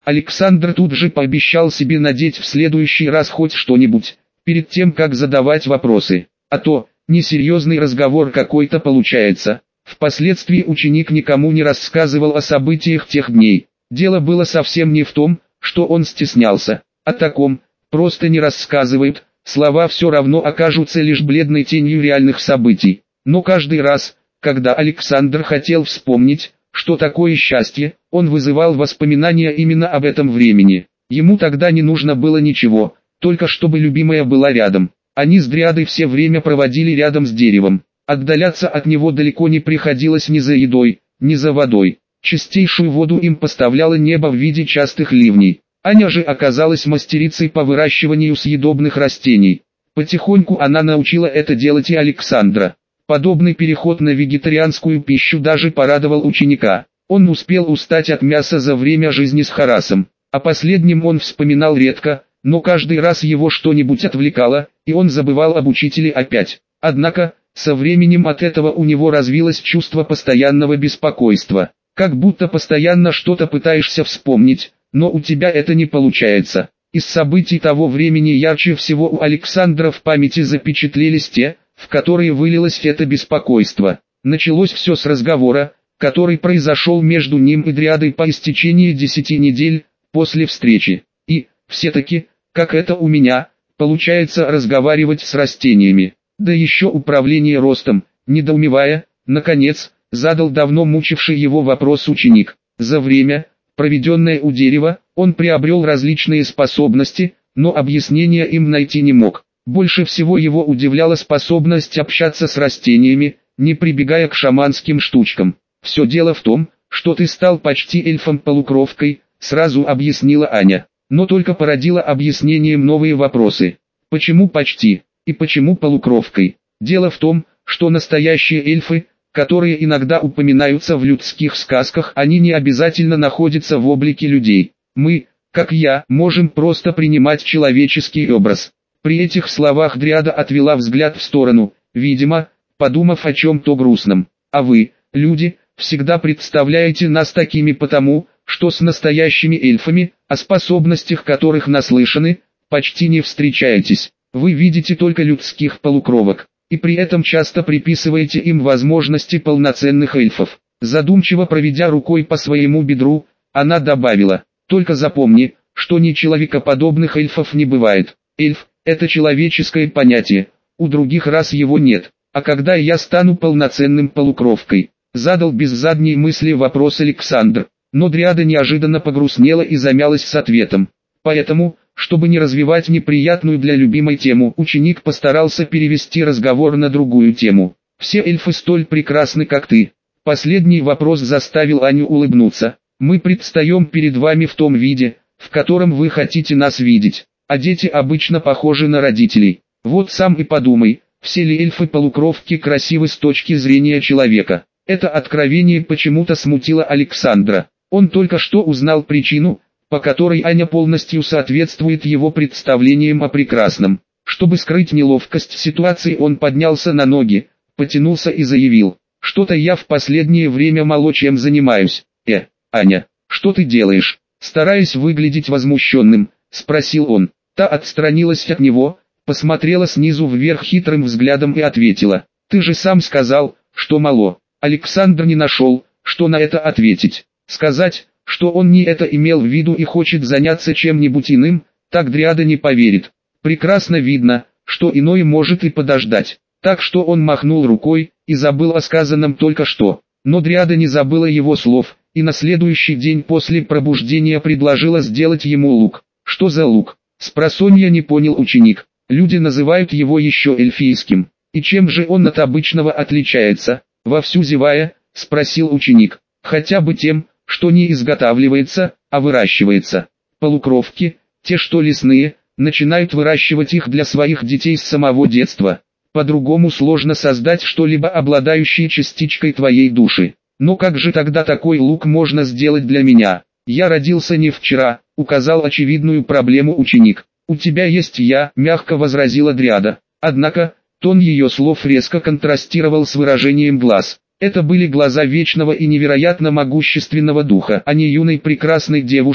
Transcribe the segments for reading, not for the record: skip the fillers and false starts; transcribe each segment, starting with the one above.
Александр тут же пообещал себе надеть в следующий раз хоть что-нибудь, перед тем как задавать вопросы, а то, несерьезный разговор какой-то получается. Впоследствии ученик никому не рассказывал о событиях тех дней. Дело было совсем не в том, что он стеснялся. О таком просто не рассказывают, слова все равно окажутся лишь бледной тенью реальных событий. Но каждый раз, когда Александр хотел вспомнить, что такое счастье, он вызывал воспоминания именно об этом времени. Ему тогда не нужно было ничего, только чтобы любимая была рядом. Они с Дриадой все время проводили рядом с деревом. Отдаляться от него далеко не приходилось ни за едой, ни за водой. Чистейшую воду им поставляло небо в виде частых ливней. Аня же оказалась мастерицей по выращиванию съедобных растений. Потихоньку она научила это делать и Александра. Подобный переход на вегетарианскую пищу даже порадовал ученика. Он успел устать от мяса за время жизни с Харасом. О последнем он вспоминал редко, но каждый раз его что-нибудь отвлекало, и он забывал об учителе опять. Однако, со временем от этого у него развилось чувство постоянного беспокойства. Как будто постоянно что-то пытаешься вспомнить, но у тебя это не получается. Из событий того времени ярче всего у Александра в памяти запечатлелись те, в которые вылилось это беспокойство. Началось все с разговора, который произошел между ним и Дриадой по истечении 10 недель после встречи. И, все-таки, как это у меня, получается разговаривать с растениями. Да еще управление ростом, недоумевая, наконец, задал давно мучивший его вопрос ученик. За время, проведенное у дерева, он приобрел различные способности, но объяснения им найти не мог. Больше всего его удивляла способность общаться с растениями, не прибегая к шаманским штучкам. «Все дело в том, что ты стал почти эльфом-полукровкой», сразу объяснила Аня, но только породила объяснением новые вопросы. Почему почти, и почему полукровкой? Дело в том, что настоящие эльфы, которые иногда упоминаются в людских сказках, они не обязательно находятся в облике людей. Мы, как я, можем просто принимать человеческий образ. При этих словах Дриада отвела взгляд в сторону, видимо, подумав о чем-то грустном. А вы, люди, всегда представляете нас такими потому, что с настоящими эльфами, о способностях которых наслышаны, почти не встречаетесь. Вы видите только людских полукровок, и при этом часто приписываете им возможности полноценных эльфов. Задумчиво проведя рукой по своему бедру, она добавила, только запомни, что ни человекоподобных эльфов не бывает. Эльф – это человеческое понятие, у других рас его нет. А когда я стану полноценным полукровкой? Задал без задней мысли вопрос Александр. Но Дриада неожиданно погрустнела и замялась с ответом. Поэтому, чтобы не развивать неприятную для любимой тему, ученик постарался перевести разговор на другую тему. Все эльфы столь прекрасны, как ты. Последний вопрос заставил Аню улыбнуться. Мы предстаем перед вами в том виде, в котором вы хотите нас видеть. А дети обычно похожи на родителей. Вот сам и подумай, все ли эльфы-полукровки красивы с точки зрения человека. Это откровение почему-то смутило Александра. Он только что узнал причину, по которой Аня полностью соответствует его представлениям о прекрасном. Чтобы скрыть неловкость ситуации, он поднялся на ноги, потянулся и заявил, что-то я в последнее время мало чем занимаюсь. Аня, что ты делаешь? Стараясь выглядеть возмущенным, спросил он. Та отстранилась от него, посмотрела снизу вверх хитрым взглядом и ответила, ты же сам сказал, что мало. Александр не нашел, что на это ответить. Сказать, что он не это имел в виду и хочет заняться чем-нибудь иным, так Дриада не поверит. Прекрасно видно, что иное может и подождать. Так что он махнул рукой и забыл о сказанном только что. Но Дриада не забыла его слов, и на следующий день после пробуждения предложила сделать ему лук. Что за лук? Спросонья не понял ученик. Люди называют его еще эльфийским. И чем же он от обычного отличается? Вовсю зевая, спросил ученик. Хотя бы тем, что не изготавливается, а выращивается. Полукровки, те что лесные, начинают выращивать их для своих детей с самого детства. По-другому сложно создать что-либо обладающее частичкой твоей души. Но как же тогда такой лук можно сделать для меня? Я родился не вчера, указал очевидную проблему ученик. У тебя есть я, мягко возразила Дриада. Однако, тон ее слов резко контрастировал с выражением глаз. Это были глаза вечного и невероятно могущественного духа, а не юной прекрасной девушки,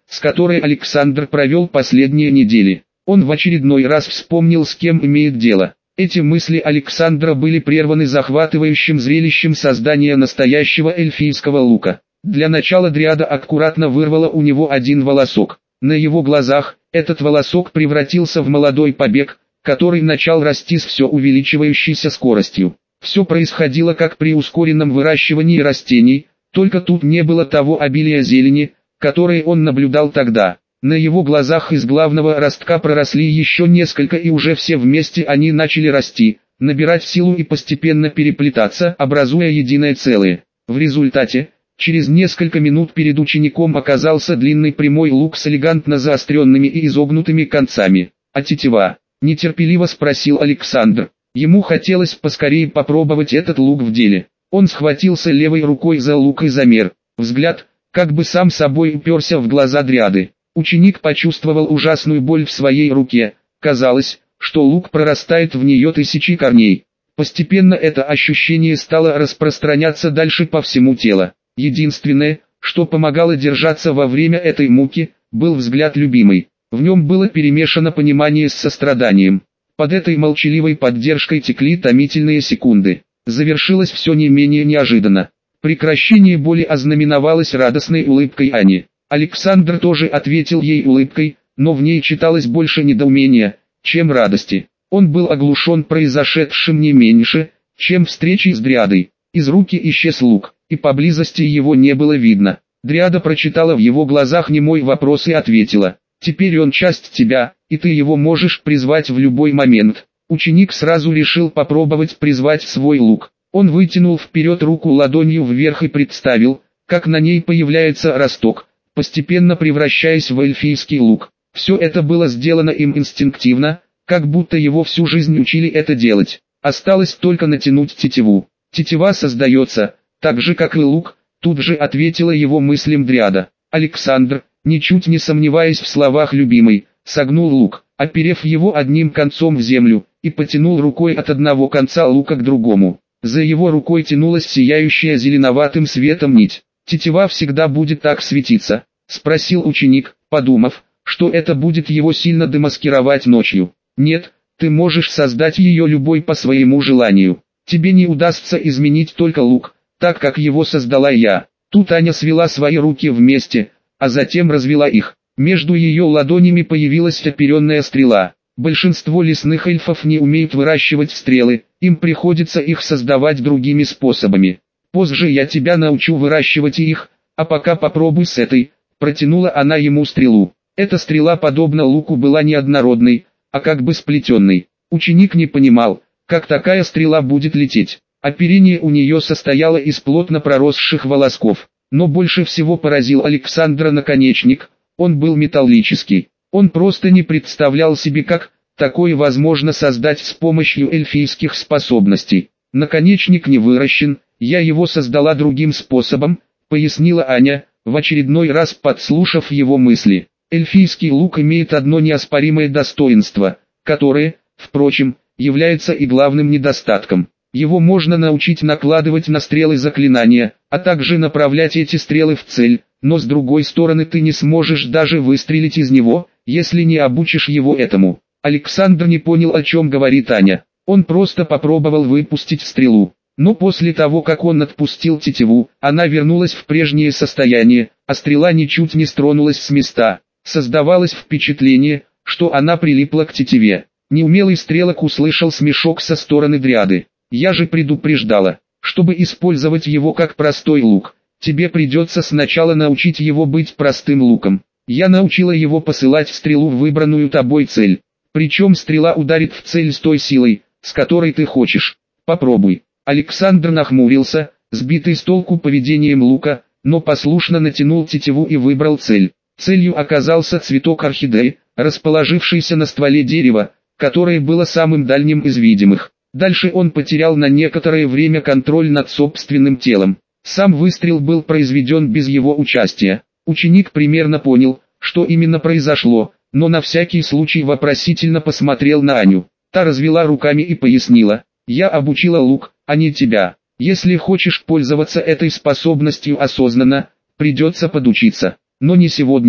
с которой Александр провел последние недели. Он в очередной раз вспомнил, с кем имеет дело. Эти мысли Александра были прерваны захватывающим зрелищем создания настоящего эльфийского лука. Для начала дриада аккуратно вырвала у него один волосок. На его глазах этот волосок превратился в молодой побег, который начал расти с все увеличивающейся скоростью. Все происходило как при ускоренном выращивании растений, только тут не было того обилия зелени, которое он наблюдал тогда. На его глазах из главного ростка проросли еще несколько, и уже все вместе они начали расти, набирать силу и постепенно переплетаться, образуя единое целое. В результате, через несколько минут перед учеником оказался длинный прямой лук с элегантно заостренными и изогнутыми концами. «А тетива?» – нетерпеливо спросил Александр. Ему хотелось поскорее попробовать этот лук в деле. Он схватился левой рукой за лук и замер. Взгляд, как бы сам собой, уперся в глаза дриады. Ученик почувствовал ужасную боль в своей руке. Казалось, что лук прорастает в нее тысячи корней. Постепенно это ощущение стало распространяться дальше по всему телу. Единственное, что помогало держаться во время этой муки, был взгляд любимой. В нем было перемешано понимание с состраданием. Под этой молчаливой поддержкой текли томительные секунды. Завершилось все не менее неожиданно. Прекращение боли ознаменовалось радостной улыбкой Ани. Александр тоже ответил ей улыбкой, но в ней читалось больше недоумения, чем радости. Он был оглушен произошедшим не меньше, чем встречей с дриадой. Из руки исчез лук, и поблизости его не было видно. Дриада прочитала в его глазах немой вопрос и ответила: «Теперь он часть тебя, и ты его можешь призвать в любой момент». Ученик сразу решил попробовать призвать свой лук. Он вытянул вперед руку ладонью вверх и представил, как на ней появляется росток, постепенно превращаясь в эльфийский лук. Все это было сделано им инстинктивно, как будто его всю жизнь учили это делать. Осталось только натянуть тетиву. «Тетива создается, так же как и лук», тут же ответила его мыслям дриада. Александр, ничуть не сомневаясь в словах любимой, согнул лук, оперев его одним концом в землю, и потянул рукой от одного конца лука к другому. За его рукой тянулась сияющая зеленоватым светом нить. «Тетива всегда будет так светиться?» — спросил ученик, подумав, что это будет его сильно демаскировать ночью. «Нет, ты можешь создать ее любой по своему желанию. Тебе не удастся изменить только лук, так как его создала я». Тут Аня свела свои руки вместе, а затем развела их. Между ее ладонями появилась оперенная стрела. Большинство лесных эльфов не умеют выращивать стрелы, им приходится их создавать другими способами. Позже я тебя научу выращивать их, а пока попробуй с этой. Протянула она ему стрелу. Эта стрела, подобно луку, была не однородной, а как бы сплетенной. Ученик не понимал, как такая стрела будет лететь. Оперение у нее состояло из плотно проросших волосков. Но больше всего поразил Александра наконечник. Он был металлический. Он просто не представлял себе, как такое возможно создать с помощью эльфийских способностей. «Наконечник не выращен, я его создала другим способом», — пояснила Аня, в очередной раз подслушав его мысли. Эльфийский лук имеет одно неоспоримое достоинство, которое, впрочем, является и главным недостатком. Его можно научить накладывать на стрелы заклинания, а также направлять эти стрелы в цель, но с другой стороны ты не сможешь даже выстрелить из него, если не обучишь его этому. Александр не понял, о чем говорит Аня. Он просто попробовал выпустить стрелу. Но после того, как он отпустил тетиву, она вернулась в прежнее состояние, а стрела ничуть не стронулась с места. Создавалось впечатление, что она прилипла к тетиве. Неумелый стрелок услышал смешок со стороны дриады. «Я же предупреждала, чтобы использовать его как простой лук, тебе придется сначала научить его быть простым луком. Я научила его посылать стрелу в выбранную тобой цель. Причем стрела ударит в цель с той силой, с которой ты хочешь. Попробуй». Александр нахмурился, сбитый с толку поведением лука, но послушно натянул тетиву и выбрал цель. Целью оказался цветок орхидеи, расположившийся на стволе дерева, которое было самым дальним из видимых. Дальше он потерял на некоторое время контроль над собственным телом. Сам выстрел был произведен без его участия. Ученик примерно понял, что именно произошло, но на всякий случай вопросительно посмотрел на Аню. Та развела руками и пояснила: «Я обучила лук, а не тебя. Если хочешь пользоваться этой способностью осознанно, придется подучиться. Но не сегодня,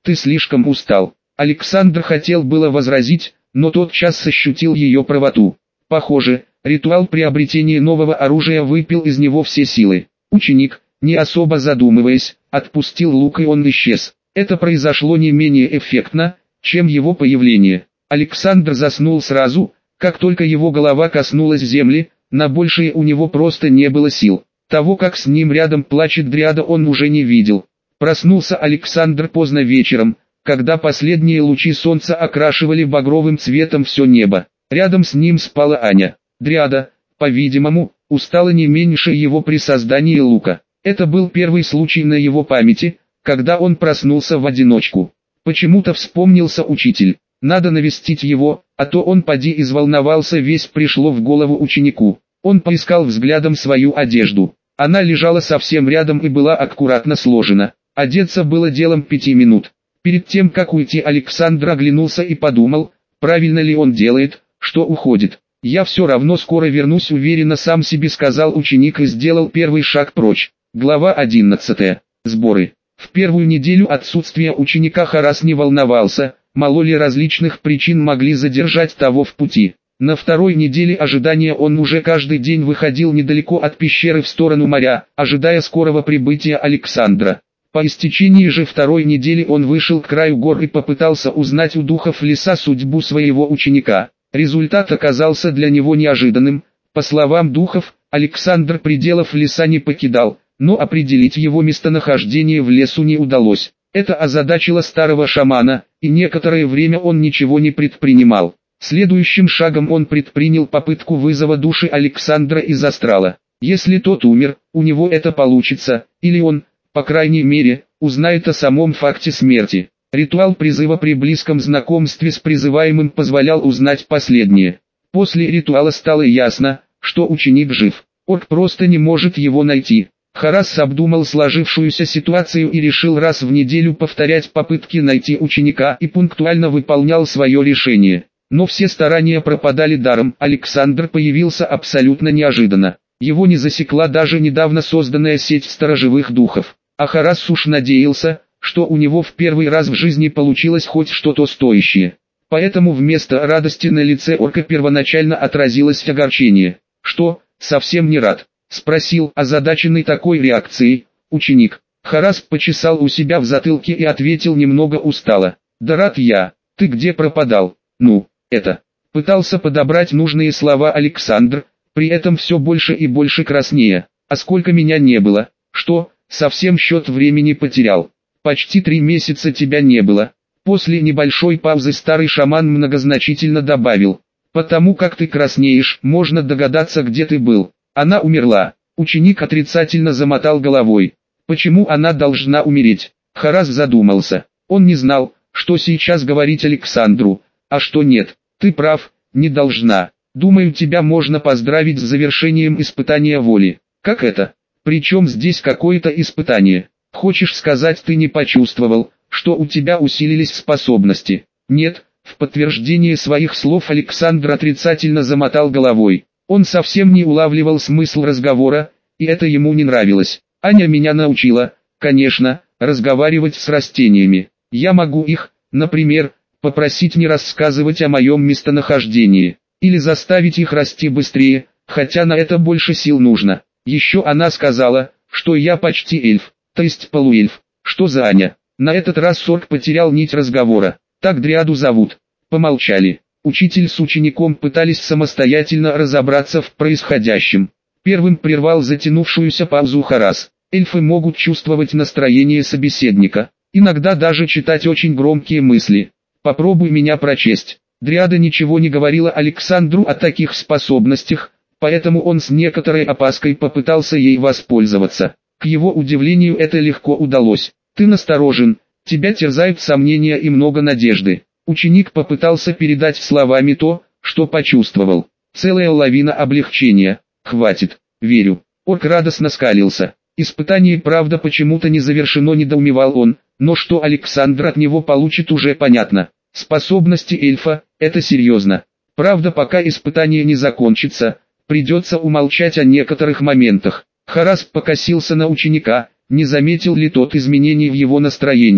ты слишком устал. Александр хотел было возразить, но тотчас ощутил ее правоту. Похоже, ритуал приобретения нового оружия выпил из него все силы. Ученик, не особо задумываясь, отпустил лук и он исчез. Это произошло не менее эффектно, чем его появление. Александр заснул сразу, как только его голова коснулась земли, на большее у него просто не было сил. Того, как с ним рядом плачет дриада, он уже не видел. Проснулся Александр поздно вечером, когда последние лучи солнца окрашивали багровым цветом все небо. Рядом с ним спала Аня. Дриада, по-видимому, устала не меньше его при создании лука. Это был первый случай на его памяти, когда он проснулся в одиночку. Почему-то вспомнился учитель. Надо навестить его, а то он поди изволновался весь, пришло в голову ученику. Он поискал взглядом свою одежду. Она лежала совсем рядом и была аккуратно сложена. Одеться было делом 5 минут. Перед тем как уйти, Александр оглянулся и подумал, правильно ли он делает, что уходит. «Я все равно скоро вернусь», уверенно сам себе сказал ученик и сделал первый шаг прочь. Глава 11. Сборы. В первую неделю отсутствия ученика Харас не волновался, мало ли различных причин могли задержать того в пути. На второй неделе ожидания он уже каждый день выходил недалеко от пещеры в сторону моря, ожидая скорого прибытия Александра. По истечении же второй недели он вышел к краю гор и попытался узнать у духов леса судьбу своего ученика. Результат оказался для него неожиданным. По словам духов, Александр пределов леса не покидал, но определить его местонахождение в лесу не удалось. Это озадачило старого шамана, и некоторое время он ничего не предпринимал. Следующим шагом он предпринял попытку вызова души Александра из астрала. Если тот умер, у него это получится, или он, по крайней мере, узнает о самом факте смерти. Ритуал призыва при близком знакомстве с призываемым позволял узнать последнее. После ритуала стало ясно, что ученик жив. Орк просто не может его найти. Харас обдумал сложившуюся ситуацию и решил раз в неделю повторять попытки найти ученика и пунктуально выполнял свое решение. Но все старания пропадали даром. Александр появился абсолютно неожиданно. Его не засекла даже недавно созданная сеть сторожевых духов. А Харас уж надеялся, что у него в первый раз в жизни получилось хоть что-то стоящее. Поэтому вместо радости на лице орка первоначально отразилось огорчение. «Что, совсем не рад?» — спросил, озадаченный такой реакцией, ученик. Харас почесал у себя в затылке и ответил немного устало. «Да рад я, ты где пропадал?» «Ну, это...» Пытался подобрать нужные слова Александр, при этом все больше и больше краснея. «А сколько меня не было?» «Что, совсем счет времени потерял?» «Почти 3 месяца тебя не было». После небольшой паузы старый шаман многозначительно добавил. «Потому как ты краснеешь, можно догадаться, где ты был». «Она умерла». Ученик отрицательно замотал головой. «Почему она должна умереть?» Харас задумался. Он не знал, что сейчас говорить Александру, а что нет. «Ты прав, не должна. Думаю, тебя можно поздравить с завершением испытания воли». «Как это? Причем здесь какое-то испытание?» «Хочешь сказать, ты не почувствовал, что у тебя усилились способности?» «Нет». В подтверждение своих слов Александр отрицательно замотал головой. Он совсем не улавливал смысл разговора, и это ему не нравилось. «Аня меня научила, конечно, разговаривать с растениями. Я могу их, например, попросить не рассказывать о моем местонахождении, или заставить их расти быстрее, хотя на это больше сил нужно. Еще она сказала, что я почти эльф. То есть полуэльф. Что за Аня?» На этот раз Сорг потерял нить разговора. «Так дриаду зовут». Помолчали. Учитель с учеником пытались самостоятельно разобраться в происходящем. Первым прервал затянувшуюся паузу Харас. «Эльфы могут чувствовать настроение собеседника, иногда даже читать очень громкие мысли. Попробуй меня прочесть». Дриада ничего не говорила Александру о таких способностях, поэтому он с некоторой опаской попытался ей воспользоваться. К его удивлению это легко удалось. «Ты насторожен, тебя терзают сомнения и много надежды». Ученик попытался передать словами то, что почувствовал. Целая лавина облегчения. «Хватит, верю». Орк радостно скалился. Испытание правда почему-то не завершено, недоумевал он, но что Александр от него получит уже понятно. Способности эльфа – это серьезно. Правда, пока испытание не закончится, придется умолчать о некоторых моментах. Харас покосился на ученика, не заметил ли тот изменений в его настроении.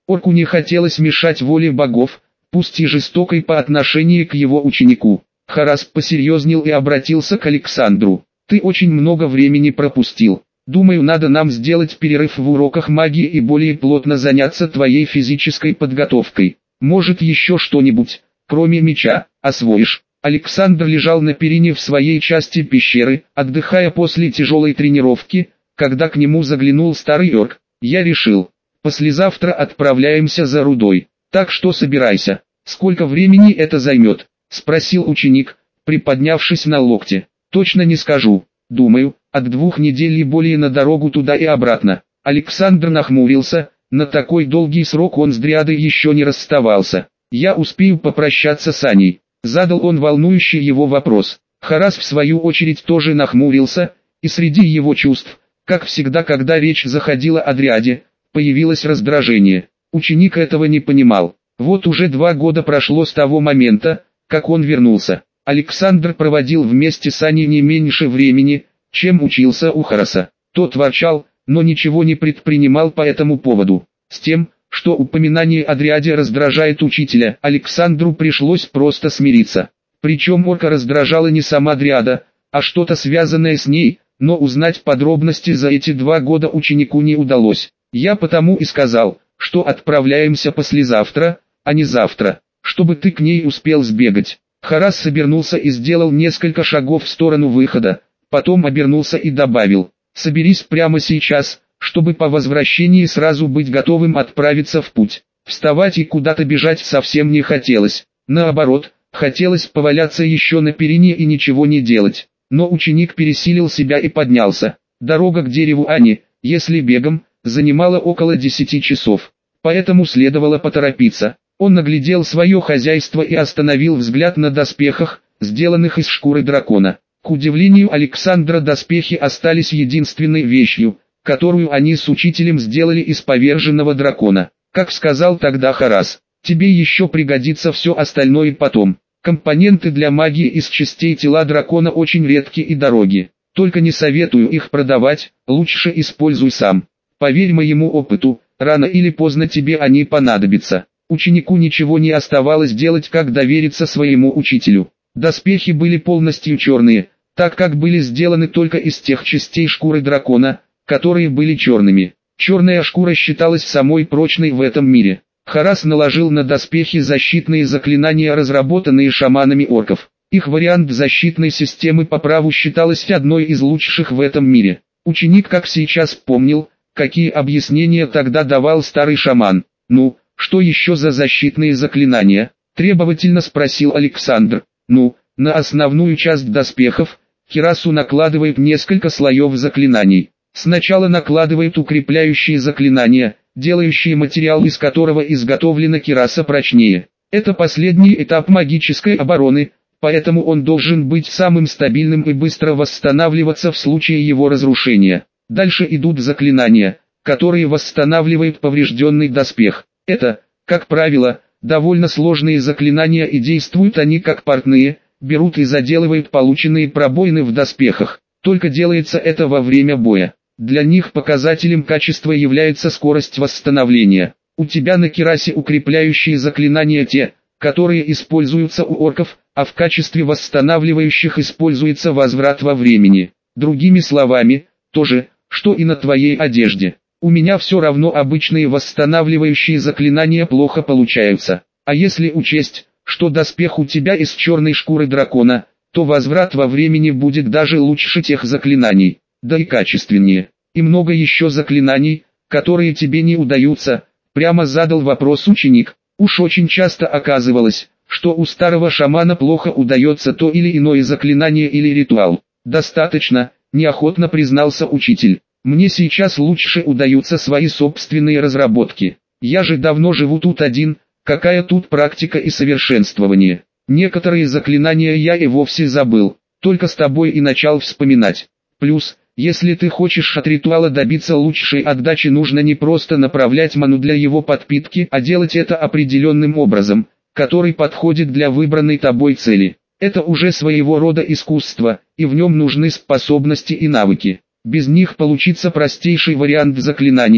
Орку не хотелось мешать воле богов, пусть и жестокой по отношению к его ученику. Харас посерьезнел и обратился к Александру. «Ты очень много времени пропустил. Думаю, надо нам сделать перерыв в уроках магии и более плотно заняться твоей физической подготовкой. Может, еще что-нибудь, кроме меча, освоишь?» Александр лежал на перине в своей части пещеры, отдыхая после тяжелой тренировки, когда к нему заглянул старый орк. «Я решил. Послезавтра отправляемся за рудой, так что собирайся». «Сколько времени это займет?» — спросил ученик, приподнявшись на локте. «Точно не скажу. Думаю, от 2 недель и более на дорогу туда и обратно». Александр нахмурился, на такой долгий срок он с Дриадой еще не расставался. «Я успею попрощаться с Аней», — задал он волнующий его вопрос. Харас в свою очередь тоже нахмурился, и среди его чувств, как всегда когда речь заходила о Дриаде, появилось раздражение. Ученик этого не понимал. Вот уже 2 года прошло с того момента, как он вернулся. Александр проводил вместе с Аней не меньше времени, чем учился у Хараса. Тот ворчал, но ничего не предпринимал по этому поводу. С тем, что упоминание о Дриаде раздражает учителя, Александру пришлось просто смириться. Причем орка раздражала не сама Дриада, а что-то связанное с ней, но узнать подробности за эти 2 года ученику не удалось. «Я потому и сказал, что отправляемся послезавтра, а не завтра, чтобы ты к ней успел сбегать». Харас обернулся и сделал несколько шагов в сторону выхода, потом обернулся и добавил: «Соберись прямо сейчас, чтобы по возвращении сразу быть готовым отправиться в путь». Вставать и куда-то бежать совсем не хотелось, наоборот, хотелось поваляться еще на перине и ничего не делать. Но ученик пересилил себя и поднялся. Дорога к дереву Ани, если бегом, занимала около 10 часов, поэтому следовало поторопиться. Он наглядел свое хозяйство и остановил взгляд на доспехах, сделанных из шкуры дракона. К удивлению Александра, доспехи остались единственной вещью, которую они с учителем сделали из поверженного дракона. Как сказал тогда Харас, тебе еще пригодится все остальное потом. Компоненты для магии из частей тела дракона очень редки и дороги. Только не советую их продавать, лучше используй сам. Поверь моему опыту, рано или поздно тебе они понадобятся. Ученику ничего не оставалось делать, как довериться своему учителю. Доспехи были полностью черные, так как были сделаны только из тех частей шкуры дракона, которые были черными. Черная шкура считалась самой прочной в этом мире. Харас наложил на доспехи защитные заклинания, разработанные шаманами орков. Их вариант защитной системы по праву считалась одной из лучших в этом мире. Ученик как сейчас помнил, какие объяснения тогда давал старый шаман. «Ну, что еще за защитные заклинания?» – требовательно спросил Александр. «Ну, на основную часть доспехов, кирасу накладывает несколько слоев заклинаний. Сначала накладывает укрепляющие заклинания, делающие материал, из которого изготовлена кираса, прочнее. Это последний этап магической обороны, поэтому он должен быть самым стабильным и быстро восстанавливаться в случае его разрушения. Дальше идут заклинания, которые восстанавливают поврежденный доспех. Это, как правило, довольно сложные заклинания, и действуют они как портные, берут и заделывают полученные пробоины в доспехах. Только делается это во время боя. Для них показателем качества является скорость восстановления. У тебя на кирасе укрепляющие заклинания те, которые используются у орков, а в качестве восстанавливающих используется возврат во времени. Другими словами, то же, что и на твоей одежде. У меня все равно обычные восстанавливающие заклинания плохо получаются. А если учесть, что доспех у тебя из черной шкуры дракона, то возврат во времени будет даже лучше тех заклинаний, да и качественнее. И много еще заклинаний, которые тебе не удаются, прямо задал вопрос ученик. Уж очень часто оказывалось, что у старого шамана плохо удается то или иное заклинание или ритуал. Достаточно, неохотно признался учитель. Мне сейчас лучше удаются свои собственные разработки. Я же давно живу тут один, какая тут практика и совершенствование. Некоторые заклинания я и вовсе забыл, только с тобой и начал вспоминать. Плюс, если ты хочешь от ритуала добиться лучшей отдачи, нужно не просто направлять ману для его подпитки, а делать это определенным образом, который подходит для выбранной тобой цели. Это уже своего рода искусство, и в нем нужны способности и навыки. Без них получится простейший вариант заклинания,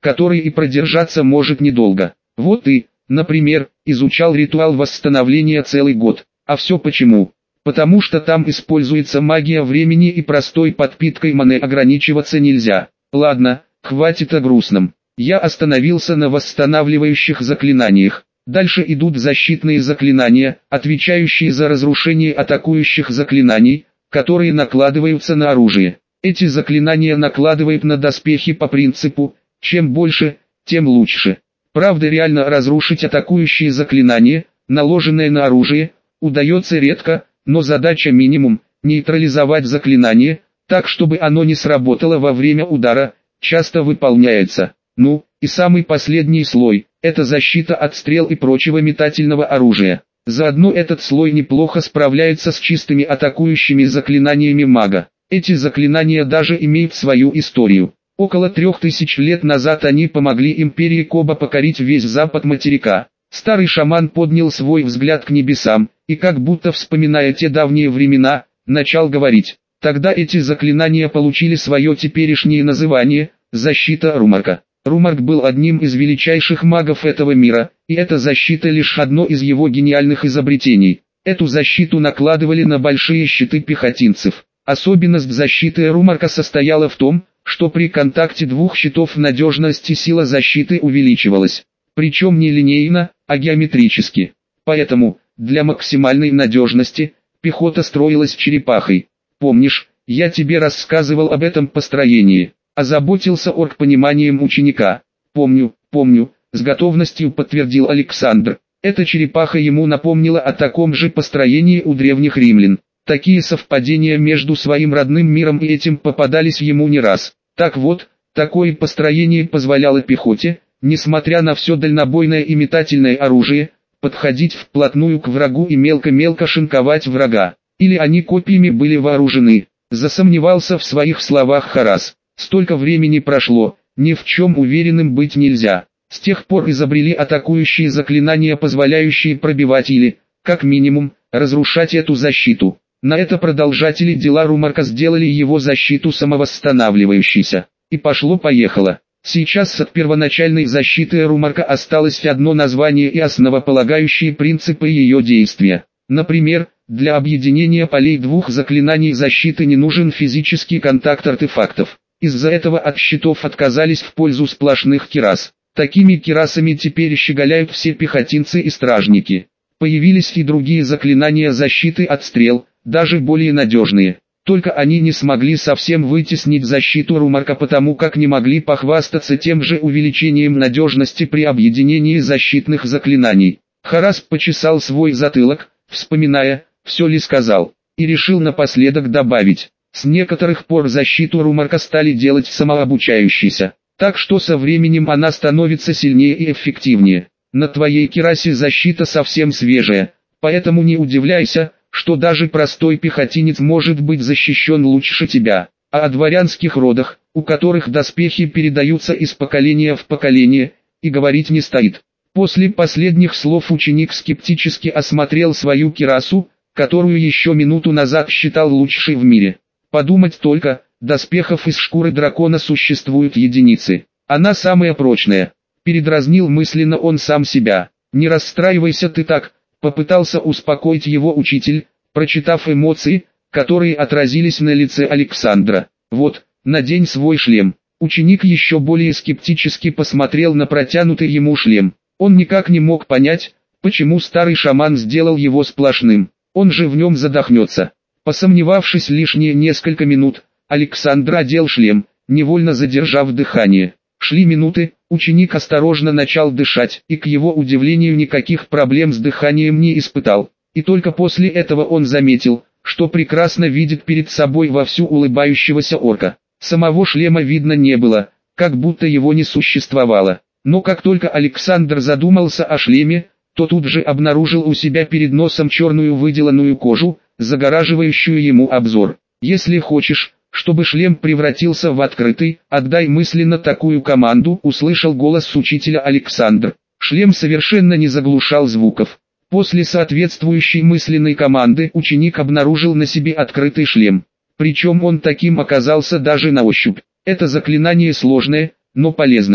который и продержаться может недолго. Вот ты, например, изучал ритуал восстановления целый год. А все почему? Потому что там используется магия времени и простой подпиткой маны ограничиваться нельзя. Ладно, хватит о грустном. Я остановился на восстанавливающих заклинаниях. Дальше идут защитные заклинания, отвечающие за разрушение атакующих заклинаний, которые накладываются на оружие. Эти заклинания накладывают на доспехи по принципу «чем больше, тем лучше». Правда, реально разрушить атакующие заклинания, наложенные на оружие, удается редко, но задача минимум – нейтрализовать заклинание, так чтобы оно не сработало во время удара, часто выполняется. Ну, и самый последний слой – это защита от стрел и прочего метательного оружия. Заодно этот слой неплохо справляется с чистыми атакующими заклинаниями мага. Эти заклинания даже имеют свою историю. Около 3000 лет назад они помогли империи Коба покорить весь запад материка. Старый шаман поднял свой взгляд к небесам, и как будто вспоминая те давние времена, начал говорить. Тогда эти заклинания получили свое теперешнее название – защита Румарка. Румарк был одним из величайших магов этого мира, и эта защита лишь одно из его гениальных изобретений. Эту защиту накладывали на большие щиты пехотинцев. Особенность защиты Румарка состояла в том, что при контакте двух щитов надежность и сила защиты увеличивалась. Причем не линейно, а геометрически. Поэтому, для максимальной надежности, пехота строилась черепахой. Помнишь, я тебе рассказывал об этом построении? Озаботился орк пониманием ученика. Помню, с готовностью подтвердил Александр. Эта черепаха ему напомнила о таком же построении у древних римлян. Такие совпадения между своим родным миром и этим попадались ему не раз. Так вот, такое построение позволяло пехоте, несмотря на все дальнобойное и метательное оружие, подходить вплотную к врагу и мелко-мелко шинковать врага. Или они копьями были вооружены. Засомневался в своих словах Харас. Столько времени прошло, ни в чем уверенным быть нельзя. С тех пор изобрели атакующие заклинания, позволяющие пробивать или, как минимум, разрушать эту защиту. На это продолжатели дела Румарка сделали его защиту самовосстанавливающейся. И пошло-поехало. Сейчас от первоначальной защиты Румарка осталось одно название и основополагающие принципы ее действия. Например, для объединения полей двух заклинаний защиты не нужен физический контакт артефактов. Из-за этого от щитов отказались в пользу сплошных кирас. Такими кирасами теперь щеголяют все пехотинцы и стражники. Появились и другие заклинания защиты от стрел, даже более надежные. Только они не смогли совсем вытеснить защиту Румарка, потому как не могли похвастаться тем же увеличением надежности при объединении защитных заклинаний. Харас почесал свой затылок, вспоминая, все ли сказал, и решил напоследок добавить. С некоторых пор защиту Румарка стали делать самообучающейся, так что со временем она становится сильнее и эффективнее. На твоей кирасе защита совсем свежая, поэтому не удивляйся, что даже простой пехотинец может быть защищен лучше тебя. А о дворянских родах, у которых доспехи передаются из поколения в поколение, и говорить не стоит. После последних слов ученик скептически осмотрел свою кирасу, которую еще минуту назад считал лучшей в мире. Подумать только, доспехов из шкуры дракона существуют единицы. Она самая прочная. Передразнил мысленно он сам себя. Не расстраивайся ты так, попытался успокоить его учитель, прочитав эмоции, которые отразились на лице Александра. Вот, надень свой шлем. Ученик еще более скептически посмотрел на протянутый ему шлем. Он никак не мог понять, почему старый шаман сделал его сплошным. Он же в нем задохнется. Посомневавшись лишние несколько минут, Александр одел шлем, невольно задержав дыхание. Шли минуты, ученик осторожно начал дышать, и к его удивлению никаких проблем с дыханием не испытал. И только после этого он заметил, что прекрасно видит перед собой вовсю улыбающегося орка. Самого шлема видно не было, как будто его не существовало. Но как только Александр задумался о шлеме, то тут же обнаружил у себя перед носом черную выделанную кожу, загораживающую ему обзор. «Если хочешь, чтобы шлем превратился в открытый, отдай мысленно такую команду», услышал голос учителя Александр. Шлем совершенно не заглушал звуков. После соответствующей мысленной команды ученик обнаружил на себе открытый шлем. Причем он таким оказался даже на ощупь. Это заклинание сложное, но полезное.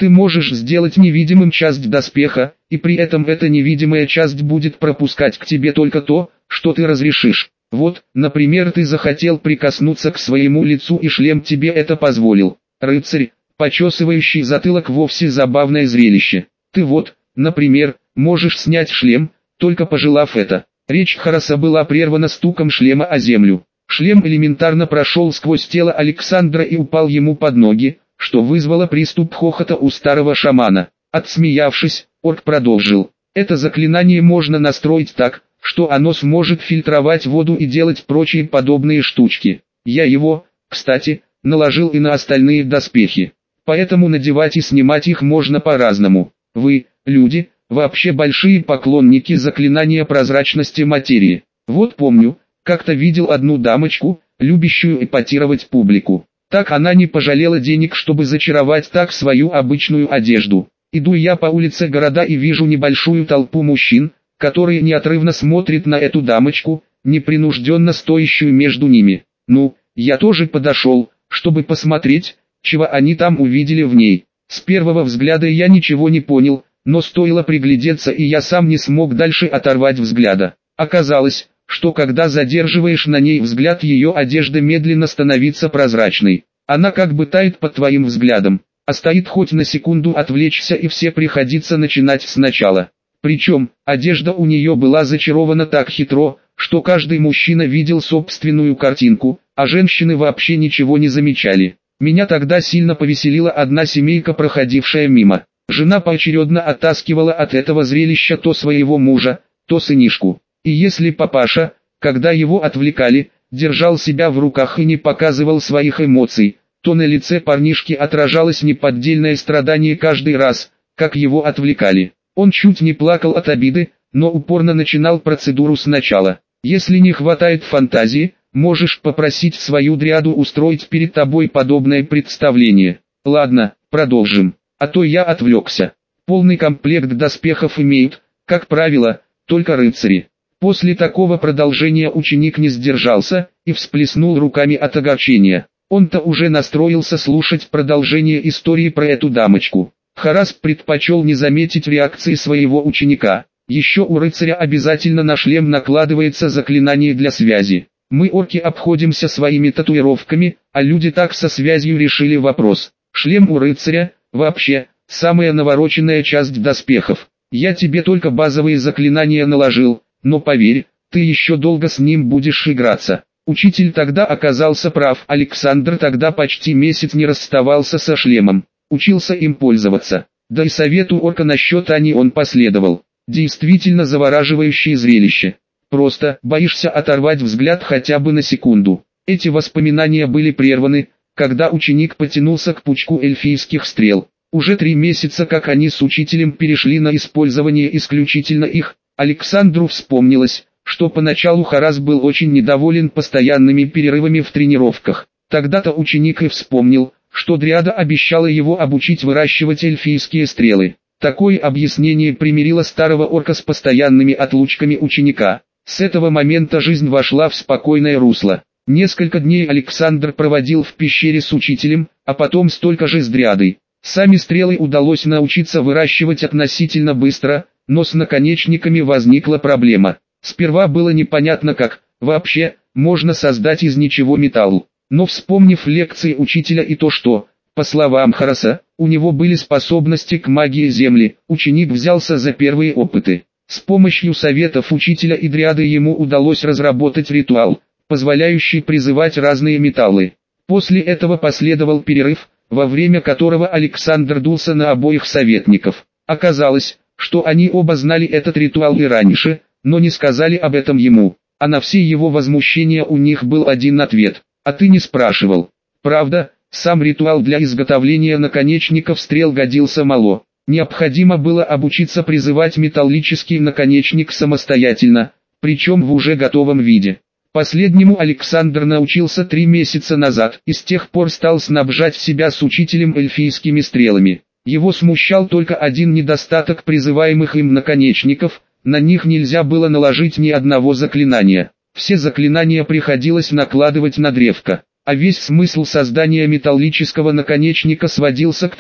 Ты можешь сделать невидимым часть доспеха, и при этом эта невидимая часть будет пропускать к тебе только то, что ты разрешишь. Вот, например, ты захотел прикоснуться к своему лицу, и шлем тебе это позволил. Рыцарь, почесывающий затылок, вовсе забавное зрелище. Ты вот, например, можешь снять шлем, только пожелав это. Речь Хораса была прервана стуком шлема о землю. Шлем элементарно прошел сквозь тело Александра и упал ему под ноги, что вызвало приступ хохота у старого шамана. Отсмеявшись, орк продолжил. Это заклинание можно настроить так, что оно сможет фильтровать воду и делать прочие подобные штучки. Я его, кстати, наложил и на остальные доспехи. Поэтому надевать и снимать их можно по-разному. Вы, люди, вообще большие поклонники заклинания прозрачности материи. Вот помню, как-то видел одну дамочку, любящую эпатировать публику. Так она не пожалела денег, чтобы зачаровать так свою обычную одежду. Иду я по улице города и вижу небольшую толпу мужчин, которые неотрывно смотрят на эту дамочку, непринужденно стоящую между ними. Ну, я тоже подошел, чтобы посмотреть, чего они там увидели в ней. С первого взгляда я ничего не понял, но стоило приглядеться, и я сам не смог дальше оторвать взгляда. Оказалось, что когда задерживаешь на ней взгляд, ее одежда медленно становится прозрачной. Она как бы тает под твоим взглядом, а стоит хоть на секунду отвлечься, и все приходится начинать сначала. Причем, одежда у нее была зачарована так хитро, что каждый мужчина видел собственную картинку, а женщины вообще ничего не замечали. Меня тогда сильно повеселила одна семейка, проходившая мимо. Жена поочередно оттаскивала от этого зрелища то своего мужа, то сынишку. И если папаша, когда его отвлекали, держал себя в руках и не показывал своих эмоций, то на лице парнишки отражалось неподдельное страдание каждый раз, как его отвлекали. Он чуть не плакал от обиды, но упорно начинал процедуру сначала. Если не хватает фантазии, можешь попросить свою дриаду устроить перед тобой подобное представление. Ладно, продолжим, а то я отвлекся. Полный комплект доспехов имеют, как правило, только рыцари. После такого продолжения ученик не сдержался и всплеснул руками от огорчения. Он-то уже настроился слушать продолжение истории про эту дамочку. Хорас предпочел не заметить реакции своего ученика. Еще у рыцаря обязательно на шлем накладывается заклинание для связи. Мы, орки, обходимся своими татуировками, а люди так со связью решили вопрос. Шлем у рыцаря, вообще, самая навороченная часть доспехов. Я тебе только базовые заклинания наложил, но поверь, ты еще долго с ним будешь играться. Учитель тогда оказался прав. Александр тогда почти месяц не расставался со шлемом, учился им пользоваться. Да и совету орка насчет Ани он последовал. Действительно завораживающее зрелище. Просто боишься оторвать взгляд хотя бы на секунду. Эти воспоминания были прерваны, когда ученик потянулся к пучку эльфийских стрел. Уже 3 месяца как они с учителем перешли на использование исключительно их. Александру вспомнилось, что поначалу Хорас был очень недоволен постоянными перерывами в тренировках. Тогда-то ученик и вспомнил, что дриада обещала его обучить выращивать эльфийские стрелы. Такое объяснение примирило старого орка с постоянными отлучками ученика. С этого момента жизнь вошла в спокойное русло. Несколько дней Александр проводил в пещере с учителем, а потом столько же с дриадой. Сами стрелы удалось научиться выращивать относительно быстро, но с наконечниками возникла проблема. Сперва было непонятно, как, вообще, можно создать из ничего металл. Но вспомнив лекции учителя и то, что, по словам Хораса, у него были способности к магии земли, ученик взялся за первые опыты. С помощью советов учителя и дриады ему удалось разработать ритуал, позволяющий призывать разные металлы. После этого последовал перерыв, во время которого Александр дулся на обоих советников. Оказалось, что они оба знали этот ритуал и раньше, но не сказали об этом ему. А на все его возмущения у них был один ответ: «А ты не спрашивал». Правда, сам ритуал для изготовления наконечников стрел годился мало. Необходимо было обучиться призывать металлический наконечник самостоятельно, причем в уже готовом виде. Последнему Александр научился 3 месяца назад и с тех пор стал снабжать себя с учителем эльфийскими стрелами. Его смущал только один недостаток призываемых им наконечников: на них нельзя было наложить ни одного заклинания. Все заклинания приходилось накладывать на древко. А весь смысл создания металлического наконечника сводился к тому,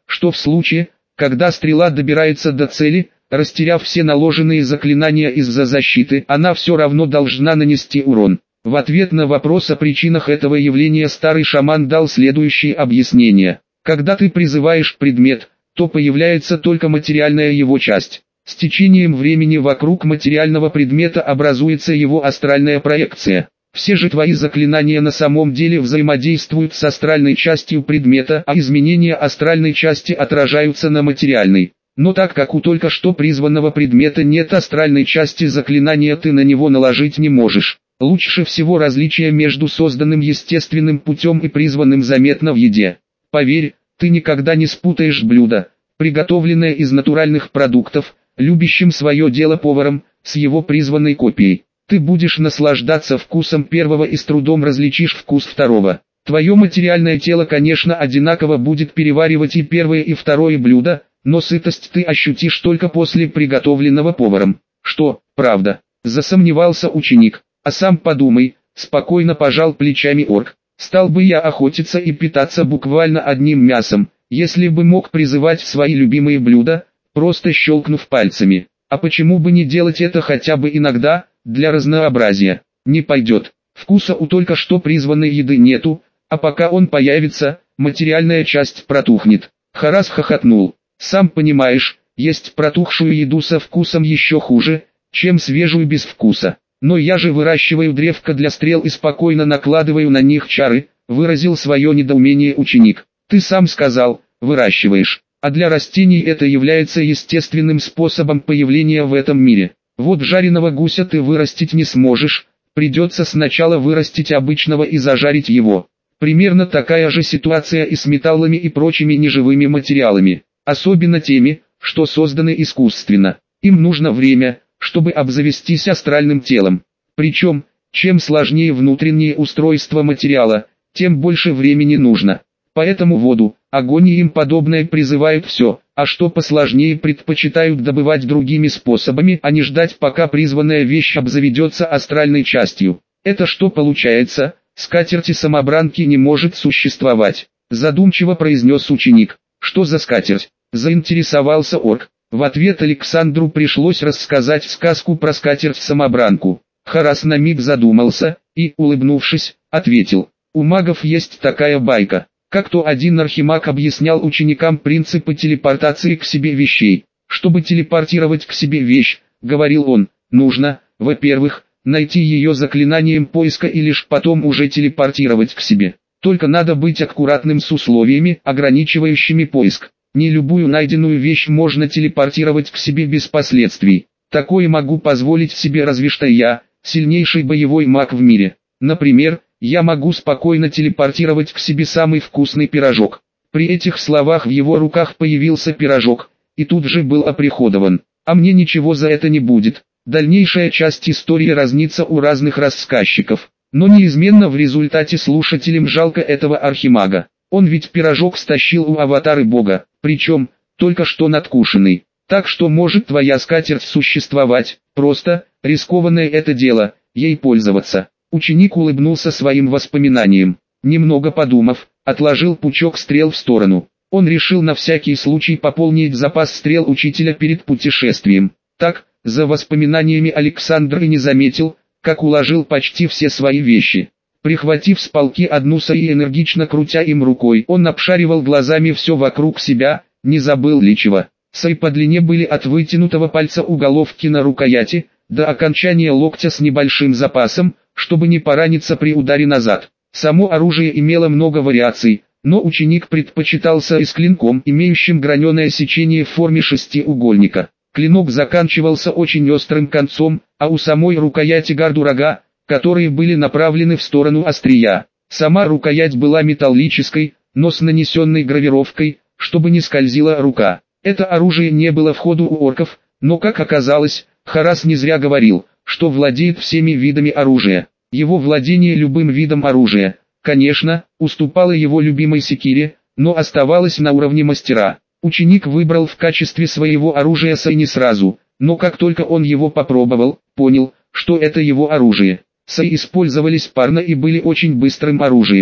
что в случае, когда стрела добирается до цели, растеряв все наложенные заклинания из-за защиты, она все равно должна нанести урон. В ответ на вопрос о причинах этого явления старый шаман дал следующее объяснение. Когда ты призываешь предмет, то появляется только материальная его часть. С течением времени вокруг материального предмета образуется его астральная проекция. Все же твои заклинания на самом деле взаимодействуют с астральной частью предмета, а изменения астральной части отражаются на материальной. Но так как у только что призванного предмета нет астральной части заклинания, ты на него наложить не можешь. Лучше всего различие между созданным естественным путем и призванным заметно в еде. Поверь, ты никогда не спутаешь блюдо, приготовленное из натуральных продуктов, любящим свое дело поваром, с его призванной копией. Ты будешь наслаждаться вкусом первого и с трудом различишь вкус второго. Твое материальное тело, конечно, одинаково будет переваривать и первое и второе блюдо, но сытость ты ощутишь только после приготовленного поваром. Что, правда? Засомневался ученик. А сам подумай, спокойно пожал плечами орк. Стал бы я охотиться и питаться буквально одним мясом, если бы мог призывать свои любимые блюда, просто щелкнув пальцами. А почему бы не делать это хотя бы иногда, для разнообразия? Не пойдет. Вкуса у только что призванной еды нету, а пока он появится, материальная часть протухнет. Харас хохотнул. Сам понимаешь, есть протухшую еду со вкусом еще хуже, чем свежую без вкуса. Но я же выращиваю древко для стрел и спокойно накладываю на них чары, выразил свое недоумение ученик. Ты сам сказал, выращиваешь, а для растений это является естественным способом появления в этом мире. Вот жареного гуся ты вырастить не сможешь, придется сначала вырастить обычного и зажарить его. Примерно такая же ситуация и с металлами и прочими неживыми материалами, особенно теми, что созданы искусственно. Им нужно время, чтобы обзавестись астральным телом. Причем, чем сложнее внутреннее устройство материала, тем больше времени нужно. Поэтому воду, огонь и им подобное призывают все, а что посложнее предпочитают добывать другими способами, а не ждать, пока призванная вещь обзаведется астральной частью. Это что получается? Скатерти-самобранки не может существовать, задумчиво произнес ученик. Что за скатерть? Заинтересовался орк. В ответ Александру пришлось рассказать сказку про скатерть-самобранку. Харас на миг задумался и, улыбнувшись, ответил: у магов есть такая байка. Как-то один архимаг объяснял ученикам принципы телепортации к себе вещей. Чтобы телепортировать к себе вещь, говорил он, нужно, во-первых, найти ее заклинанием поиска и лишь потом уже телепортировать к себе. Только надо быть аккуратным с условиями, ограничивающими поиск. Не любую найденную вещь можно телепортировать к себе без последствий. Такое могу позволить себе разве что я, сильнейший боевой маг в мире. Например, я могу спокойно телепортировать к себе самый вкусный пирожок. При этих словах в его руках появился пирожок, и тут же был оприходован. А мне ничего за это не будет. Дальнейшая часть истории разнится у разных рассказчиков. Но неизменно в результате слушателям жалко этого архимага. Он ведь пирожок стащил у аватары бога, причем, только что надкушенный. Так что может твоя скатерть существовать, просто, рискованное это дело, ей пользоваться. Ученик улыбнулся своим воспоминаниям. Немного подумав, отложил пучок стрел в сторону. Он решил на всякий случай пополнить запас стрел учителя перед путешествием. Так, за воспоминаниями Александр и не заметил, как уложил почти все свои вещи. Прихватив с полки одну Саи и энергично крутя им рукой, он обшаривал глазами все вокруг себя, не забыл ли чего. Саи по длине были от вытянутого пальца уголовки на рукояти, до окончания локтя с небольшим запасом, чтобы не пораниться при ударе назад. Само оружие имело много вариаций, но ученик предпочитал Саи с клинком, имеющим граненое сечение в форме шестиугольника. Клинок заканчивался очень острым концом, а у самой рукояти гарду рога, которые были направлены в сторону острия. Сама рукоять была металлической, но с нанесенной гравировкой, чтобы не скользила рука. Это оружие не было в ходу у орков, но как оказалось, Харас не зря говорил, что владеет всеми видами оружия. Его владение любым видом оружия, конечно, уступало его любимой секире, но оставалось на уровне мастера. Ученик выбрал в качестве своего оружия Саи не сразу, но как только он его попробовал, понял, что это его оружие. Саи использовались парно и были очень быстрым оружием.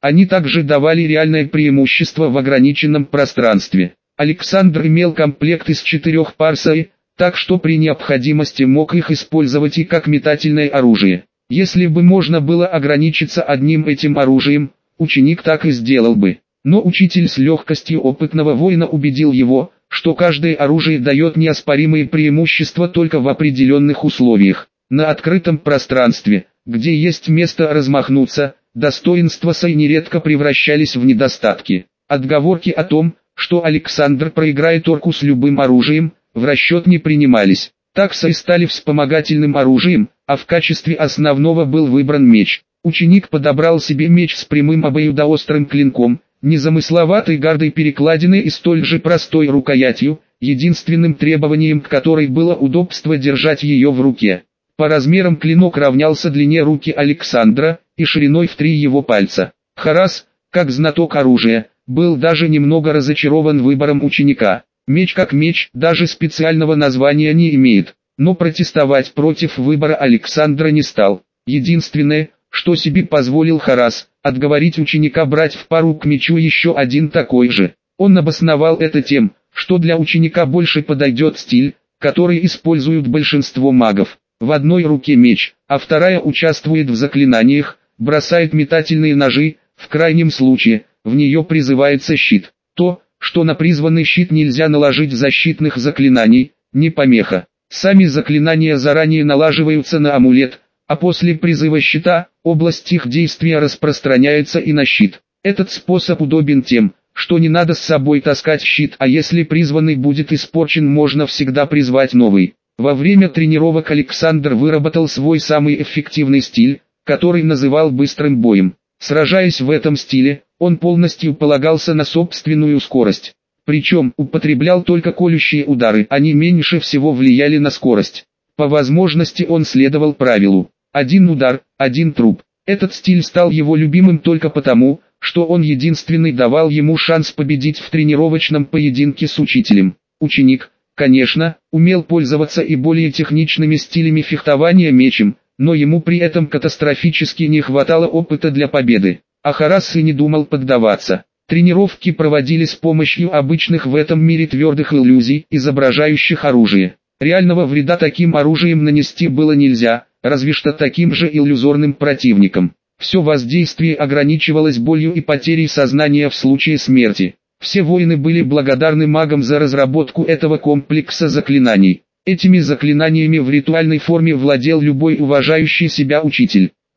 Они также давали реальное преимущество в ограниченном пространстве. Александр имел комплект из 4 пар саи, так что при необходимости мог их использовать и как метательное оружие. Если бы можно было ограничиться одним этим оружием, ученик так и сделал бы. Но учитель с легкостью опытного воина убедил его, что каждое оружие дает неоспоримые преимущества только в определенных условиях. На открытом пространстве, где есть место размахнуться, достоинства саи нередко превращались в недостатки. Отговорки о том, что Александр проиграет орку с любым оружием, в расчет не принимались. Так саи стали вспомогательным оружием, а в качестве основного был выбран меч. Ученик подобрал себе меч с прямым обоюдоострым клинком, незамысловатой гардой перекладины и столь же простой рукоятью, единственным требованием к которой было удобство держать ее в руке. По размерам клинок равнялся длине руки Александра и шириной в 3 его пальца. Харас, как знаток оружия, был даже немного разочарован выбором ученика. Меч как меч даже специального названия не имеет, но протестовать против выбора Александра не стал. Единственное, что себе позволил Харас, отговорить ученика брать в пару к мечу еще один такой же. Он обосновал это тем, что для ученика больше подойдет стиль, который используют большинство магов. В одной руке меч, а вторая участвует в заклинаниях, бросает метательные ножи, в крайнем случае, в нее призывается щит. То, что на призванный щит нельзя наложить защитных заклинаний, не помеха. Сами заклинания заранее налаживаются на амулет, а после призыва щита, область их действия распространяется и на щит. Этот способ удобен тем, что не надо с собой таскать щит, а если призванный будет испорчен, можно всегда призвать новый. Во время тренировок Александр выработал свой самый эффективный стиль, который называл быстрым боем. Сражаясь в этом стиле, он полностью полагался на собственную скорость. Причем употреблял только колющие удары, они меньше всего влияли на скорость. По возможности он следовал правилу: один удар, один труп. Этот стиль стал его любимым только потому, что он единственный давал ему шанс победить в тренировочном поединке с учителем. Ученик, конечно, умел пользоваться и более техничными стилями фехтования мечем, но ему при этом катастрофически не хватало опыта для победы. А Харас и не думал поддаваться. Тренировки проводили с помощью обычных в этом мире твердых иллюзий, изображающих оружие. Реального вреда таким оружием нанести было нельзя, разве что таким же иллюзорным противникам. Все воздействие ограничивалось болью и потерей сознания в случае смерти. Все воины были благодарны магам за разработку этого комплекса заклинаний. Этими заклинаниями в ритуальной форме владел любой уважающий себя учитель.